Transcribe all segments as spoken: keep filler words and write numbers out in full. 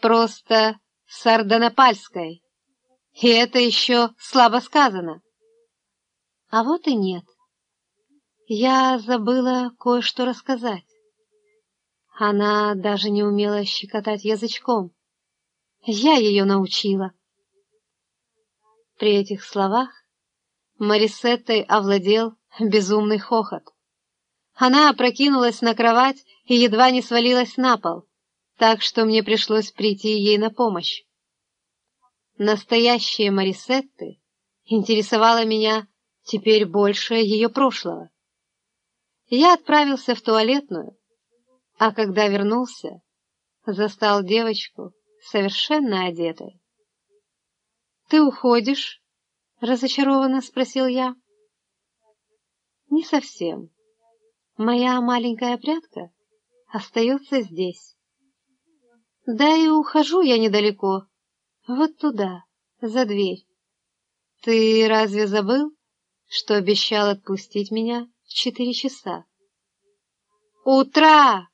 просто сардонапальской. И это еще слабо сказано. А вот и нет. Я забыла кое-что рассказать. Она даже не умела щекотать язычком. Я ее научила. При этих словах Марисеттой овладел безумный хохот. Она опрокинулась на кровать и едва не свалилась на пол, так что мне пришлось прийти ей на помощь. Настоящая Марисетты интересовала меня теперь больше ее прошлого. Я отправился в туалетную, а когда вернулся, застал девочку совершенно одетой. — Ты уходишь? — разочарованно спросил я. — Не совсем. Моя маленькая прядка остается здесь. Да и ухожу я недалеко, вот туда, за дверь. Ты разве забыл, что обещал отпустить меня в четыре часа? Утра!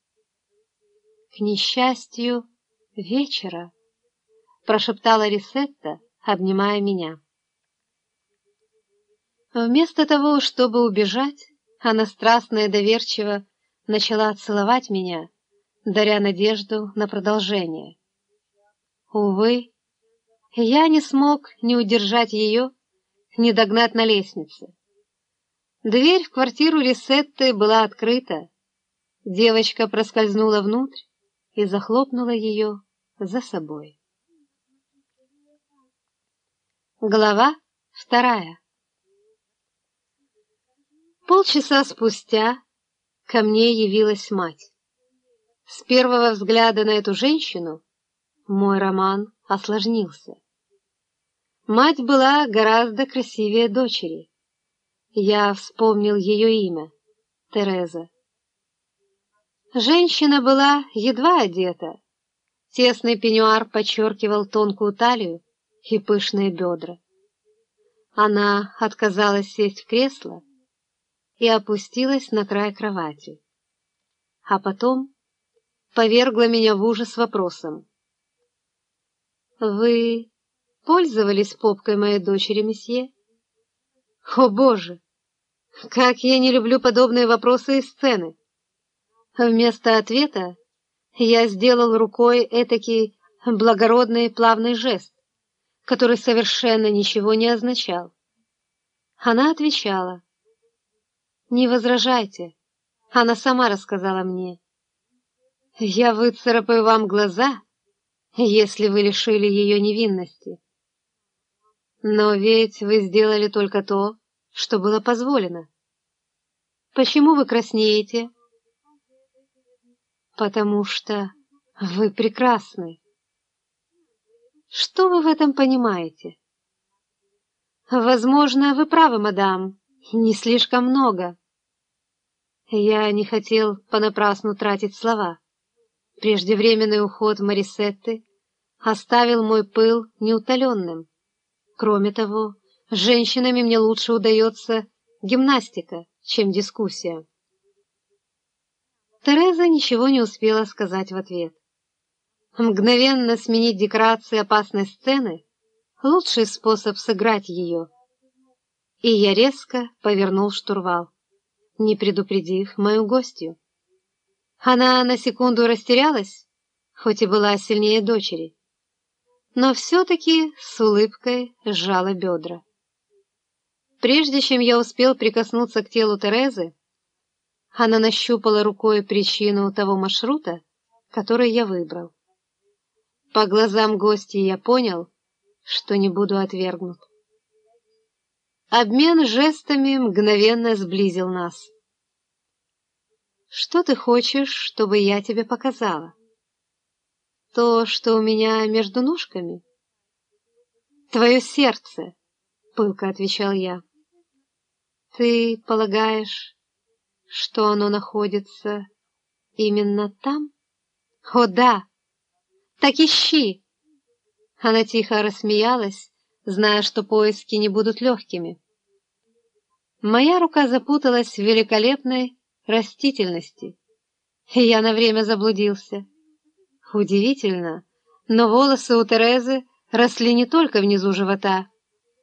К несчастью, вечера, прошептала Рисетта, обнимая меня. Вместо того, чтобы убежать, она страстно и доверчиво начала целовать меня, даря надежду на продолжение. Увы, я не смог ни удержать ее, ни догнать на лестнице. Дверь в квартиру Рисетты была открыта. Девочка проскользнула внутрь и захлопнула ее за собой. Глава вторая. Полчаса спустя ко мне явилась мать. С первого взгляда на эту женщину мой роман осложнился. Мать была гораздо красивее дочери. Я вспомнил ее имя — Тереза. Женщина была едва одета. Тесный пеньюар подчеркивал тонкую талию и пышные бедра. Она отказалась сесть в кресло и опустилась на край кровати. А потом повергла меня в ужас вопросом. «Вы пользовались попкой моей дочери, месье?» «О, Боже! Как я не люблю подобные вопросы и сцены!» Вместо ответа я сделал рукой этакий благородный плавный жест, который совершенно ничего не означал. Она отвечала. «Не возражайте, она сама рассказала мне. Я выцарапаю вам глаза, если вы лишили ее невинности. Но ведь вы сделали только то, что было позволено. Почему вы краснеете?» «Потому что вы прекрасны». «Что вы в этом понимаете?» «Возможно, вы правы, мадам, не слишком много». Я не хотел понапрасну тратить слова. Преждевременный уход Марисетты оставил мой пыл неутоленным. Кроме того, с женщинами мне лучше удается гимнастика, чем дискуссия. Тереза ничего не успела сказать в ответ. Мгновенно сменить декорации опасной сцены — лучший способ сыграть ее. И я резко повернул штурвал, не предупредив мою гостью. Она на секунду растерялась, хоть и была сильнее дочери, но все-таки с улыбкой сжала бедра. Прежде чем я успел прикоснуться к телу Терезы, она нащупала рукой причину того маршрута, который я выбрал. По глазам гостей я понял, что не буду отвергнут. Обмен жестами мгновенно сблизил нас. «Что ты хочешь, чтобы я тебе показала? То, что у меня между ножками?» «Твое сердце», — пылко отвечал я. «Ты полагаешь, что оно находится именно там?» «О, да! Так ищи!» Она тихо рассмеялась, зная, что поиски не будут легкими. Моя рука запуталась в великолепной растительности, и я на время заблудился. Удивительно, Но волосы у Терезы росли не только внизу живота.